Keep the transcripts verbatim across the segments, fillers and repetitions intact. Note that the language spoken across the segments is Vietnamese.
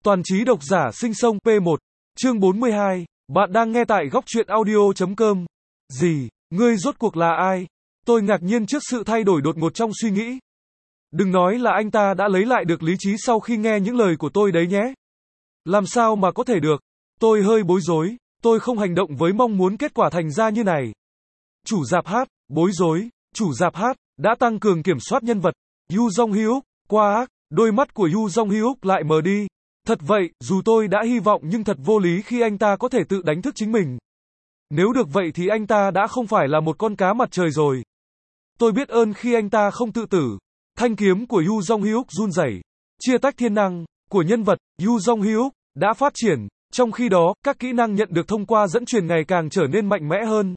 Toàn trí độc giả sinh sông P một, chương bốn mươi hai, bạn đang nghe tại góc truyện audio.com. Gì? Ngươi rốt cuộc là ai? Tôi ngạc nhiên trước sự thay đổi đột ngột trong suy nghĩ. Đừng nói là anh ta đã lấy lại được lý trí sau khi nghe những lời của tôi đấy nhé. Làm sao mà có thể được? Tôi hơi bối rối, tôi không hành động với mong muốn kết quả thành ra như này. Chủ rạp hát, bối rối, chủ rạp hát, đã tăng cường kiểm soát nhân vật. Yoo Jong Hyuk, qua ác, đôi mắt của Yoo Jong Hyuk lại mờ đi. Thật vậy, dù tôi đã hy vọng nhưng thật vô lý khi anh ta có thể tự đánh thức chính mình. Nếu được vậy thì anh ta đã không phải là một con cá mặt trời rồi. Tôi biết ơn khi anh ta không tự tử. Thanh kiếm của Yoo Jong Hyuk run rẩy, chia tách thiên năng của nhân vật Yoo Jong Hyuk đã phát triển, trong khi đó, các kỹ năng nhận được thông qua dẫn truyền ngày càng trở nên mạnh mẽ hơn.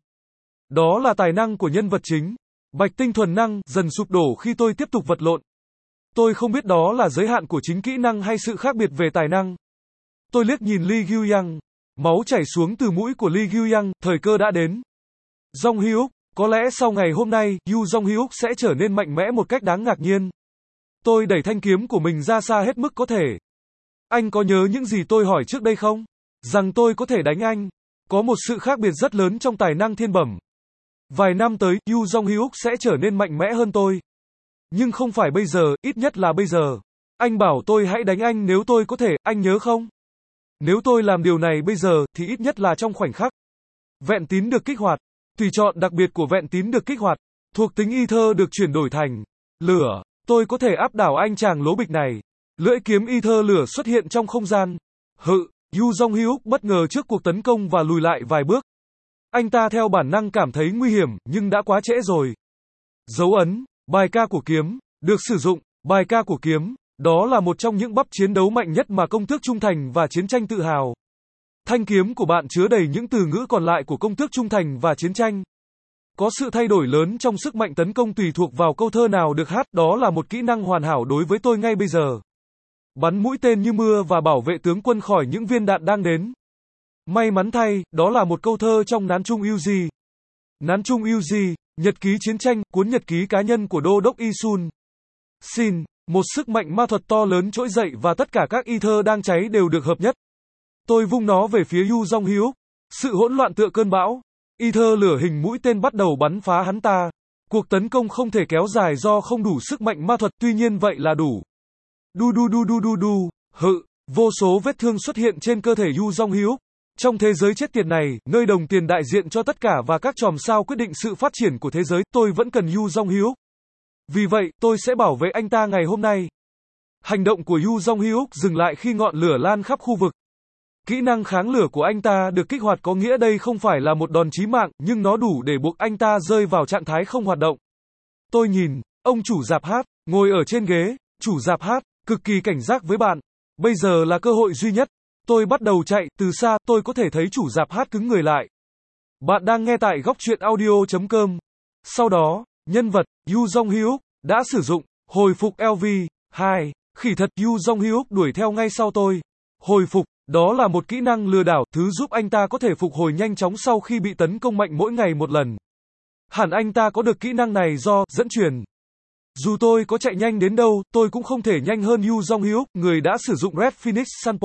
Đó là tài năng của nhân vật chính. Bạch tinh thuần năng dần sụp đổ khi tôi tiếp tục vật lộn. Tôi không biết đó là giới hạn của chính kỹ năng hay sự khác biệt về tài năng. Tôi liếc nhìn Lee Gyu-yang. Máu chảy xuống từ mũi của Lee Gyu-yang, thời cơ đã đến. Jong Hyuk, có lẽ sau ngày hôm nay, Yoo Jong Hyuk sẽ trở nên mạnh mẽ một cách đáng ngạc nhiên. Tôi đẩy thanh kiếm của mình ra xa hết mức có thể. Anh có nhớ những gì tôi hỏi trước đây không? Rằng tôi có thể đánh anh. Có một sự khác biệt rất lớn trong tài năng thiên bẩm. Vài năm tới, Yoo Jong Hyuk sẽ trở nên mạnh mẽ hơn tôi. Nhưng không phải bây giờ, ít nhất là bây giờ. Anh bảo tôi hãy đánh anh nếu tôi có thể, anh nhớ không? Nếu tôi làm điều này bây giờ, thì ít nhất là trong khoảnh khắc. Vẹn tín được kích hoạt. Tùy chọn đặc biệt của vẹn tín được kích hoạt. Thuộc tính ether được chuyển đổi thành lửa. Tôi có thể áp đảo anh chàng lố bịch này. Lưỡi kiếm ether lửa xuất hiện trong không gian. Hự, Yoo Jong Hyuk bất ngờ trước cuộc tấn công và lùi lại vài bước. Anh ta theo bản năng cảm thấy nguy hiểm, nhưng đã quá trễ rồi. Dấu ấn, bài ca của kiếm, được sử dụng, bài ca của kiếm, đó là một trong những bắp chiến đấu mạnh nhất mà công tước trung thành và chiến tranh tự hào. Thanh kiếm của bạn chứa đầy những từ ngữ còn lại của công tước trung thành và chiến tranh. Có sự thay đổi lớn trong sức mạnh tấn công tùy thuộc vào câu thơ nào được hát, đó là một kỹ năng hoàn hảo đối với tôi ngay bây giờ. Bắn mũi tên như mưa và bảo vệ tướng quân khỏi những viên đạn đang đến. May mắn thay, đó là một câu thơ trong Nán Trung Yuji. Nán Trung Yuji, nhật ký chiến tranh, cuốn nhật ký cá nhân của đô đốc Isun. Xin, một sức mạnh ma thuật to lớn trỗi dậy và tất cả các ether đang cháy đều được hợp nhất. Tôi vung nó về phía Yoo Jong Hyuk. Sự hỗn loạn tựa cơn bão. Ether lửa hình mũi tên bắt đầu bắn phá hắn ta. Cuộc tấn công không thể kéo dài do không đủ sức mạnh ma thuật, tuy nhiên vậy là đủ. Đu đu đu đu đu đu, hự, vô số vết thương xuất hiện trên cơ thể Yoo Jong Hyuk. Trong thế giới chết tiệt này, nơi đồng tiền đại diện cho tất cả và các chòm sao quyết định sự phát triển của thế giới, tôi vẫn cần Yoo Jong Hyuk. Vì vậy, tôi sẽ bảo vệ anh ta ngày hôm nay. Hành động của Yoo Jong Hyuk dừng lại khi ngọn lửa lan khắp khu vực. Kỹ năng kháng lửa của anh ta được kích hoạt, có nghĩa đây không phải là một đòn chí mạng, nhưng nó đủ để buộc anh ta rơi vào trạng thái không hoạt động. Tôi nhìn, ông chủ rạp hát, ngồi ở trên ghế, chủ rạp hát, cực kỳ cảnh giác với bạn. Bây giờ là cơ hội duy nhất. Tôi bắt đầu chạy, từ xa, tôi có thể thấy chủ rạp hát cứng người lại. Bạn đang nghe tại góc truyện audio.com. Sau đó, nhân vật, Yoo Jong Hyuk, đã sử dụng, hồi phục L V, hai, khỉ thật, Yoo Jong Hyuk đuổi theo ngay sau tôi. Hồi phục, đó là một kỹ năng lừa đảo, thứ giúp anh ta có thể phục hồi nhanh chóng sau khi bị tấn công mạnh mỗi ngày một lần. Hẳn anh ta có được kỹ năng này do, dẫn truyền. Dù tôi có chạy nhanh đến đâu, tôi cũng không thể nhanh hơn Yoo Jong Hyuk, người đã sử dụng Red Phoenix Sanpo.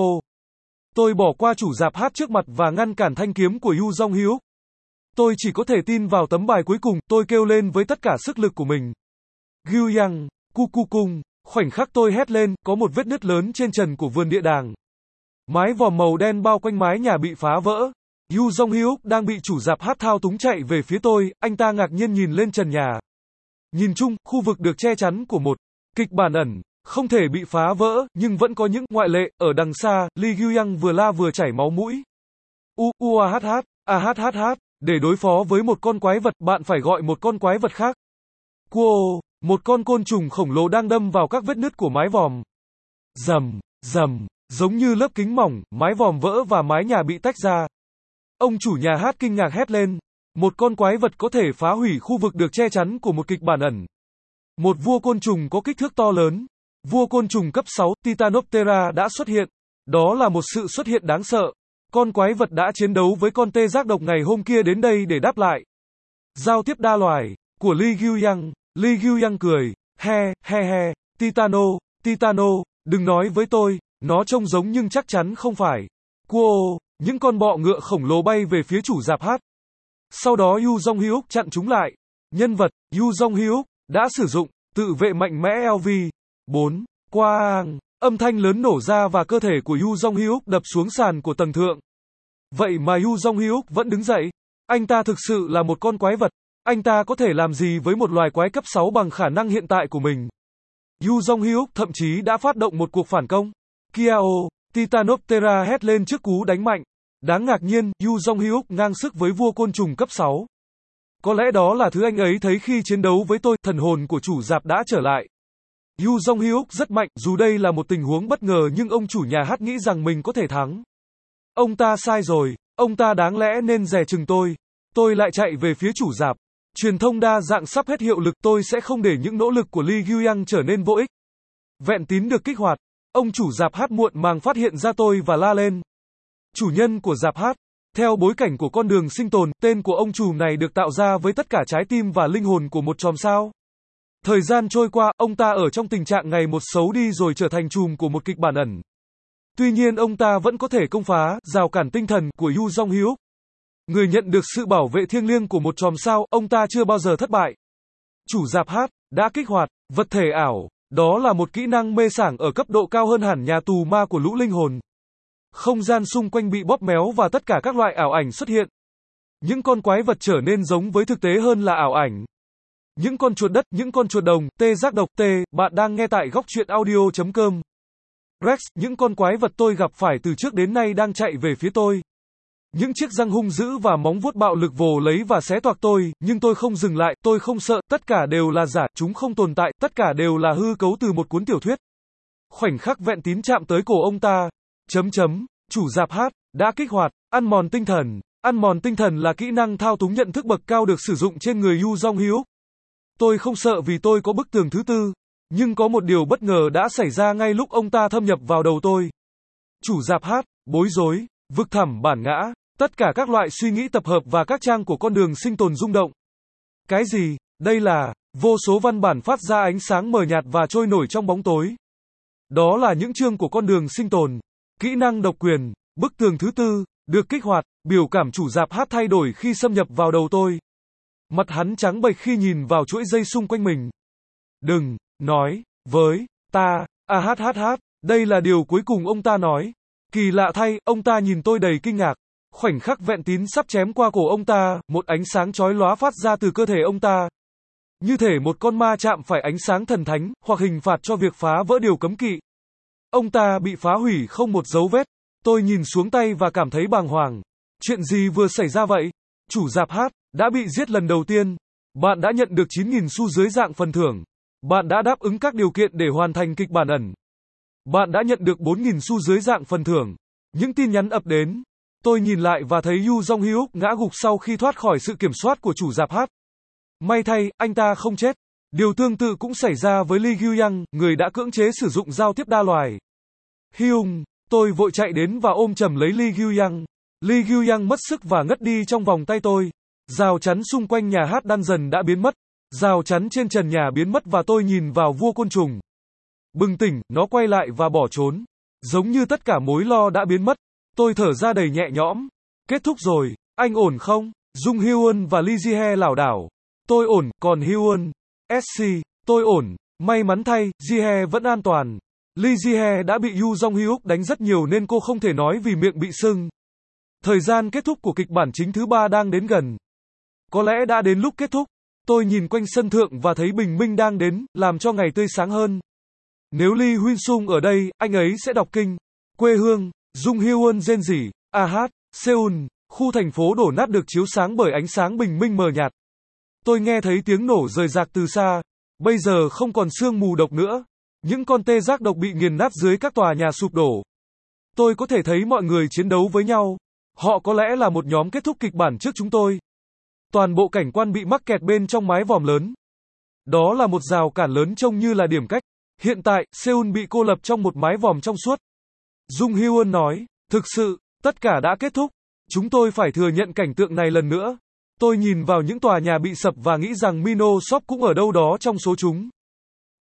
Tôi bỏ qua chủ rạp hát trước mặt và ngăn cản thanh kiếm của Yoo Jong Hyuk. Tôi chỉ có thể tin vào tấm bài cuối cùng, tôi kêu lên với tất cả sức lực của mình. Gyu-yang, cu cu cung, khoảnh khắc tôi hét lên, có một vết nứt lớn trên trần của vườn địa đàng. Mái vòm màu đen bao quanh mái nhà bị phá vỡ. Yoo Jong Hyuk đang bị chủ rạp hát thao túng chạy về phía tôi, anh ta ngạc nhiên nhìn lên trần nhà. Nhìn chung, khu vực được che chắn của một kịch bản ẩn, không thể bị phá vỡ, nhưng vẫn có những ngoại lệ. Ở đằng xa, Lee Gyu-yang vừa la vừa chảy máu mũi. U, u, a, h, h, a, h, h, h, để đối phó với một con quái vật, bạn phải gọi một con quái vật khác. Quô, một con côn trùng khổng lồ đang đâm vào các vết nứt của mái vòm. Rầm, rầm, giống như lớp kính mỏng, mái vòm vỡ và mái nhà bị tách ra. Ông chủ nhà hát kinh ngạc hét lên. Một con quái vật có thể phá hủy khu vực được che chắn của một kịch bản ẩn. Một vua côn trùng có kích thước to lớn. Vua côn trùng cấp sáu, Titanoptera đã xuất hiện. Đó là một sự xuất hiện đáng sợ. Con quái vật đã chiến đấu với con tê giác độc ngày hôm kia đến đây để đáp lại. Giao tiếp đa loài, của Lee Gyu-yang. Lee Gyu-yang cười, he, he he, Titano, Titano, đừng nói với tôi, Nó trông giống nhưng chắc chắn không phải. Quô, những con bọ ngựa khổng lồ bay về phía chủ rạp hát. Sau đó Yu Jong-hyuk chặn chúng lại. Nhân vật, Yu Jong-hyuk, đã sử dụng, tự vệ mạnh mẽ L V. bốn. Quang, âm thanh lớn nổ ra và cơ thể của Yu Jong-hyuk đập xuống sàn của tầng thượng. Vậy mà Yu Jong-hyuk vẫn đứng dậy. Anh ta thực sự là một con quái vật. Anh ta có thể làm gì với một loài quái cấp sáu bằng khả năng hiện tại của mình? Yu Jong-hyuk thậm chí đã phát động một cuộc phản công. Kiao, Titanoptera hét lên trước cú đánh mạnh. Đáng ngạc nhiên, Yu Jong-hyuk ngang sức với vua côn trùng cấp sáu. Có lẽ đó là thứ anh ấy thấy khi chiến đấu với tôi, thần hồn của chủ rạp đã trở lại. Yu Jong-hyuk rất mạnh, dù đây là một tình huống bất ngờ nhưng ông chủ nhà hát nghĩ rằng mình có thể thắng. Ông ta sai rồi, ông ta đáng lẽ nên dè chừng tôi. Tôi lại chạy về phía chủ rạp. Truyền thông đa dạng sắp hết hiệu lực, tôi sẽ không để những nỗ lực của Lee Gyuyang trở nên vô ích. Vẹn tín được kích hoạt. Ông chủ rạp hát muộn màng phát hiện ra tôi và la lên. Chủ nhân của rạp hát. Theo bối cảnh của con đường sinh tồn, tên của ông trùm này được tạo ra với tất cả trái tim và linh hồn của một chòm sao. Thời gian trôi qua, ông ta ở trong tình trạng ngày một xấu đi rồi trở thành trùm của một kịch bản ẩn. Tuy nhiên ông ta vẫn có thể công phá rào cản tinh thần của Yu Jong-hyuk. Người nhận được sự bảo vệ thiêng liêng của một chòm sao, ông ta chưa bao giờ thất bại. Chủ rạp hát đã kích hoạt vật thể ảo. Đó là một kỹ năng mê sảng ở cấp độ cao hơn hẳn nhà tù ma của lũ linh hồn. Không gian xung quanh bị bóp méo và tất cả các loại ảo ảnh xuất hiện. Những con quái vật trở nên giống với thực tế hơn là ảo ảnh. Những con chuột đất, những con chuột đồng, tê giác độc tê, bạn đang nghe tại góc truyện audio chấm com. Rex, những con quái vật tôi gặp phải từ trước đến nay đang chạy về phía tôi. Những chiếc răng hung dữ và móng vuốt bạo lực vồ lấy và xé toạc tôi, nhưng tôi không dừng lại, tôi không sợ, tất cả đều là giả, chúng không tồn tại, tất cả đều là hư cấu từ một cuốn tiểu thuyết. Khoảnh khắc vẹn tín chạm tới cổ ông ta. Chấm chấm, chủ rạp hát đã kích hoạt ăn mòn tinh thần. Ăn mòn tinh thần là kỹ năng thao túng nhận thức bậc cao được sử dụng trên người Yu Jong-hyuk. Tôi không sợ vì tôi có bức tường thứ tư, nhưng có một điều bất ngờ đã xảy ra ngay lúc ông ta thâm nhập vào đầu tôi. Chủ rạp hát bối rối, vực thẳm bản ngã, tất cả các loại suy nghĩ tập hợp và các trang của con đường sinh tồn rung động. Cái gì? Đây là vô số văn bản phát ra ánh sáng mờ nhạt và trôi nổi trong bóng tối. Đó là những chương của con đường sinh tồn. Kỹ năng độc quyền, bức tường thứ tư, được kích hoạt, biểu cảm chủ rạp hát thay đổi khi xâm nhập vào đầu tôi. Mặt hắn trắng bệch khi nhìn vào chuỗi dây xung quanh mình. Đừng nói với ta, à hát hát hát, đây là điều cuối cùng ông ta nói. Kỳ lạ thay, ông ta nhìn tôi đầy kinh ngạc. Khoảnh khắc vẹn tín sắp chém qua cổ ông ta, một ánh sáng chói lóa phát ra từ cơ thể ông ta. Như thể một con ma chạm phải ánh sáng thần thánh, hoặc hình phạt cho việc phá vỡ điều cấm kỵ. Ông ta bị phá hủy không một dấu vết. Tôi nhìn xuống tay và cảm thấy bàng hoàng. Chuyện gì vừa xảy ra vậy? Chủ rạp hát đã bị giết lần đầu tiên. Bạn đã nhận được chín nghìn xu dưới dạng phần thưởng. Bạn đã đáp ứng các điều kiện để hoàn thành kịch bản ẩn. Bạn đã nhận được bốn nghìn xu dưới dạng phần thưởng. Những tin nhắn ập đến. Tôi nhìn lại và thấy Yu Jong-hyuk ngã gục sau khi thoát khỏi sự kiểm soát của chủ rạp hát. May thay, anh ta không chết. Điều tương tự cũng xảy ra với Lee Gyuyang, người đã cưỡng chế sử dụng giao tiếp đa loài. Hyung, tôi vội chạy đến và ôm chầm lấy Lee Gyuyang. Lee Gyuyang mất sức và ngất đi trong vòng tay tôi. Rào chắn xung quanh nhà hát Dungeon đã biến mất. Rào chắn trên trần nhà biến mất và tôi nhìn vào vua côn trùng. Bừng tỉnh, nó quay lại và bỏ trốn. Giống như tất cả mối lo đã biến mất. Tôi thở ra đầy nhẹ nhõm. Kết thúc rồi, anh ổn không? Jung Hyun và Lee Ji-hye lảo đảo. Tôi ổn, còn Hyun, ét xê, tôi ổn. May mắn thay, Ji-hye vẫn an toàn. Lee Ji-hye đã bị Yu Jong-hyuk đánh rất nhiều nên cô không thể nói vì miệng bị sưng. Thời gian kết thúc của kịch bản chính thứ ba đang đến gần. Có lẽ đã đến lúc kết thúc. Tôi nhìn quanh sân thượng và thấy bình minh đang đến, làm cho ngày tươi sáng hơn. Nếu Lee Hyun-sung ở đây, anh ấy sẽ đọc kinh. Quê hương, Jung Hyun rên rỉ, a hát, Seoul, khu thành phố đổ nát được chiếu sáng bởi ánh sáng bình minh mờ nhạt. Tôi nghe thấy tiếng nổ rời rạc từ xa. Bây giờ không còn sương mù độc nữa. Những con tê giác độc bị nghiền nát dưới các tòa nhà sụp đổ. Tôi có thể thấy mọi người chiến đấu với nhau. Họ có lẽ là một nhóm kết thúc kịch bản trước chúng tôi. Toàn bộ cảnh quan bị mắc kẹt bên trong mái vòm lớn. Đó là một rào cản lớn trông như là điểm cách. Hiện tại, Seoul bị cô lập trong một mái vòm trong suốt. Jung Hyun nói, thực sự, tất cả đã kết thúc. Chúng tôi phải thừa nhận cảnh tượng này lần nữa. Tôi nhìn vào những tòa nhà bị sập và nghĩ rằng Mino Shop cũng ở đâu đó trong số chúng.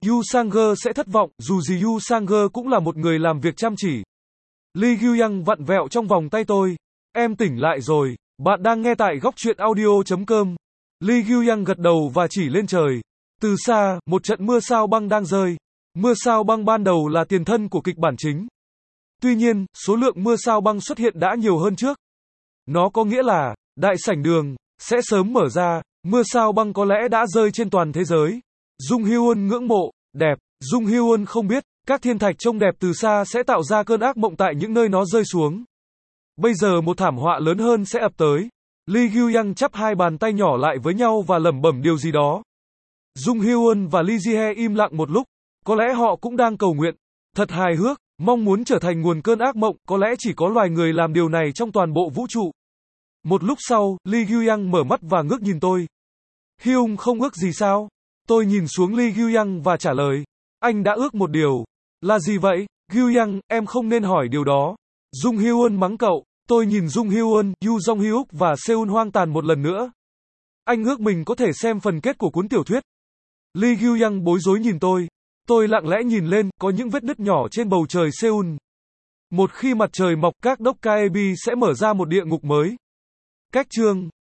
Yu Sang-ge sẽ thất vọng, dù gì Yu Sang-ge cũng là một người làm việc chăm chỉ. Lee Gyu-young vặn vẹo trong vòng tay tôi. Em tỉnh lại rồi, bạn đang nghe tại góc truyện audio chấm com. Lee Gyu-young gật đầu và chỉ lên trời. Từ xa, một trận mưa sao băng đang rơi. Mưa sao băng ban đầu là tiền thân của kịch bản chính. Tuy nhiên, số lượng mưa sao băng xuất hiện đã nhiều hơn trước. Nó có nghĩa là, đại sảnh đường, sẽ sớm mở ra, mưa sao băng có lẽ đã rơi trên toàn thế giới. Jung Hyun ngưỡng mộ, đẹp, Jung Hyun không biết, các thiên thạch trông đẹp từ xa sẽ tạo ra cơn ác mộng tại những nơi nó rơi xuống. Bây giờ một thảm họa lớn hơn sẽ ập tới. Lee Gyu-young chắp hai bàn tay nhỏ lại với nhau và lẩm bẩm điều gì đó. Jung Hyun và Lee Ji-hye im lặng một lúc, có lẽ họ cũng đang cầu nguyện. Thật hài hước, mong muốn trở thành nguồn cơn ác mộng, có lẽ chỉ có loài người làm điều này trong toàn bộ vũ trụ. Một lúc sau, Lee Gyu-young mở mắt và ngước nhìn tôi. Hyung không ước gì sao? Tôi nhìn xuống Lee Gyu-young và trả lời. Anh đã ước một điều. Là gì vậy? Gyu-young, em không nên hỏi điều đó. Jung Hyun mắng cậu. Tôi nhìn Jung Hyun, Yu Jong-hyuk và Seun Hoang Tàn một lần nữa. Anh ước mình có thể xem phần kết của cuốn tiểu thuyết. Lee Gyu-young bối rối nhìn tôi. Tôi lặng lẽ nhìn lên, có những vết nứt nhỏ trên bầu trời Seoul. Một khi mặt trời mọc, các Dokkaebi sẽ mở ra một địa ngục mới. Cách chương